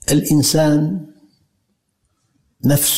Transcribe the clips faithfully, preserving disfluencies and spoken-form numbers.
الإنسان نفس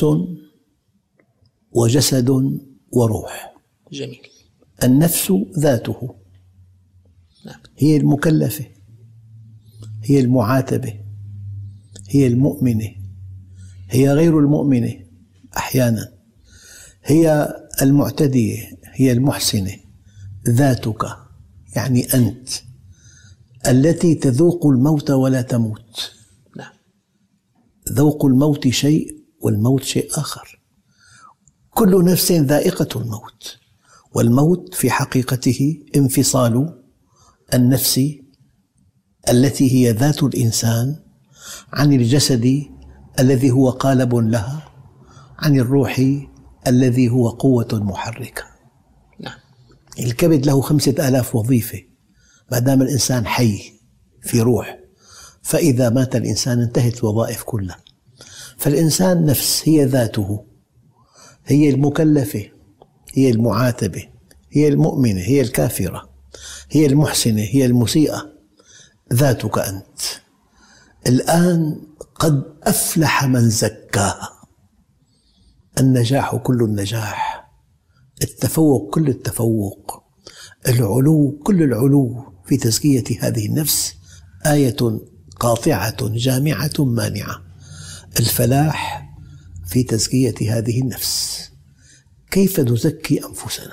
وجسد وروح. جميل. النفس ذاته هي المكلفة، هي المعاتبة، هي المؤمنة، هي غير المؤمنة أحيانا، هي المعتدية، هي المحسنة. ذاتك يعني أنت التي تذوق الموت ولا تموت. نعم. ذوق الموت شيء والموت شيء آخر. كل نفس ذائقة الموت، والموت في حقيقته انفصال النفس التي هي ذات الإنسان عن الجسد الذي هو قالب لها، عن الروح الذي هو قوة محركة. نعم. الكبد له خمسة آلاف وظيفة ما دام الإنسان حي في روح، فإذا مات الإنسان انتهت الوظائف كلها. فالإنسان نفس هي ذاته، هي المكلفة، هي المعاتبة، هي المؤمنة، هي الكافرة، هي المحسنة، هي المسيئة. ذاتك أنت. الآن قد أفلح من زكاها. النجاح كل النجاح، التفوق كل التفوق، العلو كل العلو في تزكية هذه النفس. آية قاطعة جامعة مانعة. الفلاح في تزكية هذه النفس. كيف نزكي أنفسنا؟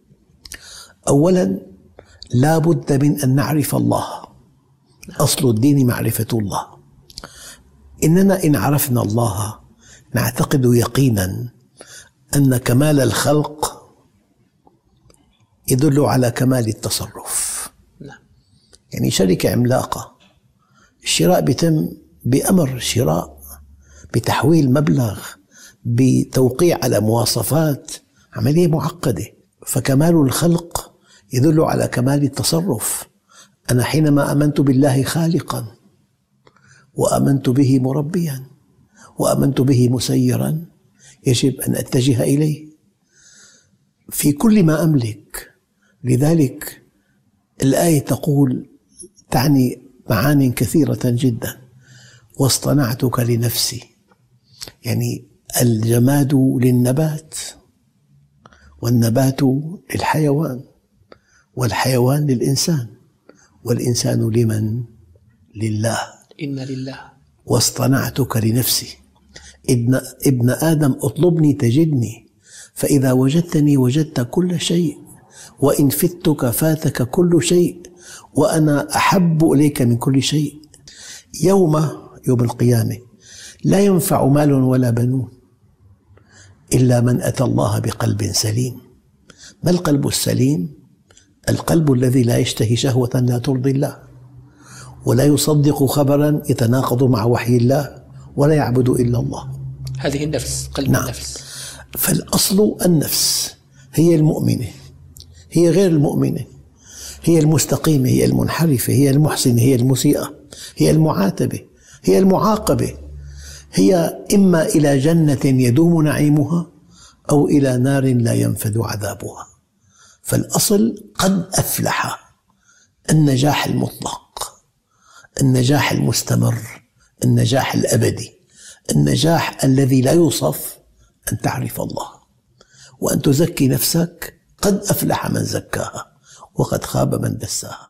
أولا لا بد من أن نعرف الله. أصل الدين معرفة الله. إننا إن عرفنا الله نعتقد يقينا أن كمال الخلق يدل على كمال التصرف. يعني شركة عملاقة الشراء بيتم بأمر شراء، بتحويل مبلغ، بتوقيع على مواصفات، عملية معقدة. فكمال الخلق يدل على كمال التصرف. أنا حينما آمنت بالله خالقا، وآمنت به مربيا، وآمنت به مسيرا، يجب أن أتجه إليه في كل ما أملك. لذلك الآية تقول تعني معاني كثيرة جدا. واصطنعتك لنفسي، يعني الجماد للنبات، والنبات للحيوان، والحيوان للإنسان، والإنسان لمن؟ لله. إن لله. واصطنعتك لنفسي. ابن, ابن آدم اطلبني تجدني، فإذا وجدتني وجدت كل شيء، وإن فتك فاتك كل شيء، وأنا أحب إليك من كل شيء. يوم يوم القيامة لا ينفع مال ولا بنون إلا من أتى الله بقلب سليم. ما القلب السليم؟ القلب الذي لا يشتهي شهوة لا ترضي الله، ولا يصدق خبرا يتناقض مع وحي الله، ولا يعبد إلا الله. هذه النفس، قلب نعم. النفس. فالأصل النفس هي المؤمنة، هي غير المؤمنة، هي المستقيمة، هي المنحرفة، هي المحسنة، هي المسيئة، هي المعاتبة، هي المعاقبة. هي إما إلى جنة يدوم نعيمها، أو إلى نار لا ينفذ عذابها. فالأصل قد أفلح. النجاح المطلق، النجاح المستمر، النجاح الأبدي، النجاح الذي لا يوصف أن تعرف الله وأن تزكي نفسك. قد أفلح من زكاها، وقد خاب من دساها.